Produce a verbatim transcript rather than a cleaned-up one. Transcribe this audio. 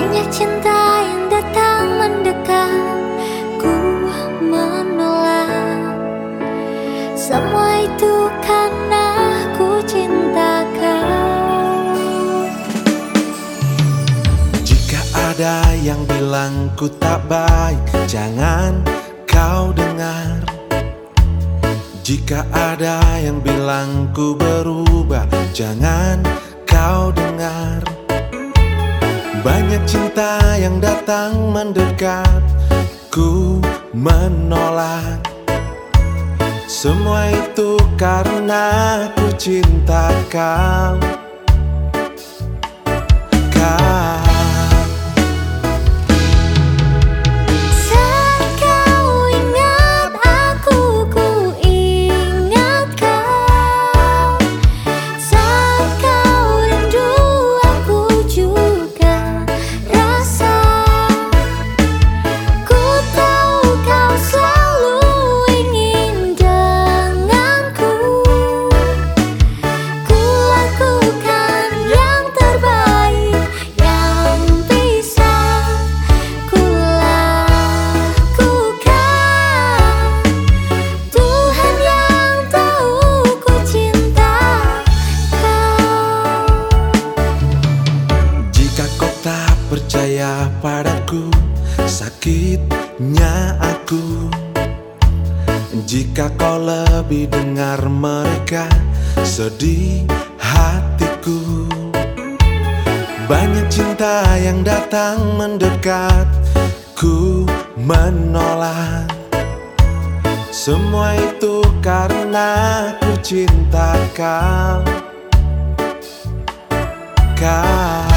Banyak cinta yang datang mendekat, ku menolak. Semua itu karena ku cinta kau. Jika ada yang bilang ku tak baik, jangan kau dengar. Jika ada yang bilang ku berubah, jangan kau dengar. Banyak cinta yang datang mendekat, ku menolak. Semua itu karena ku cinta kau. Kau percaya padaku, sakitnya aku. Jika kau lebih dengar mereka, sedih hatiku. Banyak cinta yang datang mendekat, ku menolak. Semua itu karena ku cinta kau. Kau